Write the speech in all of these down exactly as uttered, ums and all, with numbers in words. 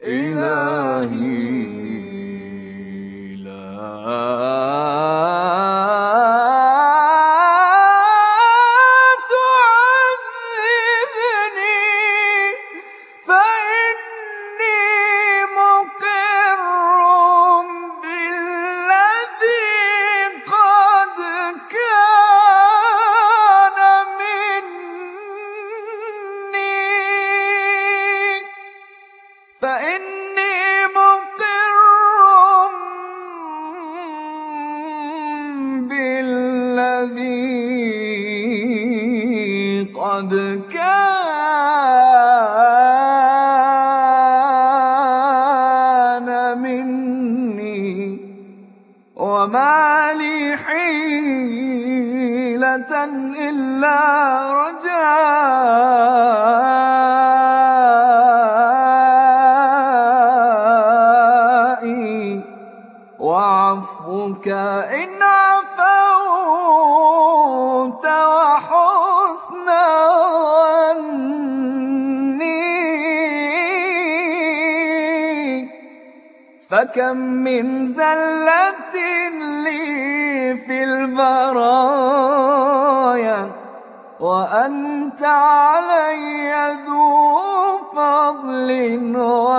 إلهي لا تعذبني، فإني مقر بالذي قد كان مني، فإني مقر بالذي قد كان مني، وما لي حيلة إلا رجائي وعفوك إن عفوت وحسن ظني، فكم من زلة لي في البرايا وأنت علي ذو فضل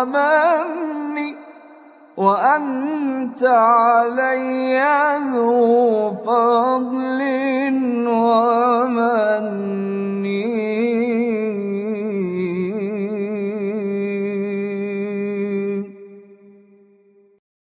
ومن، وأنت علي ذو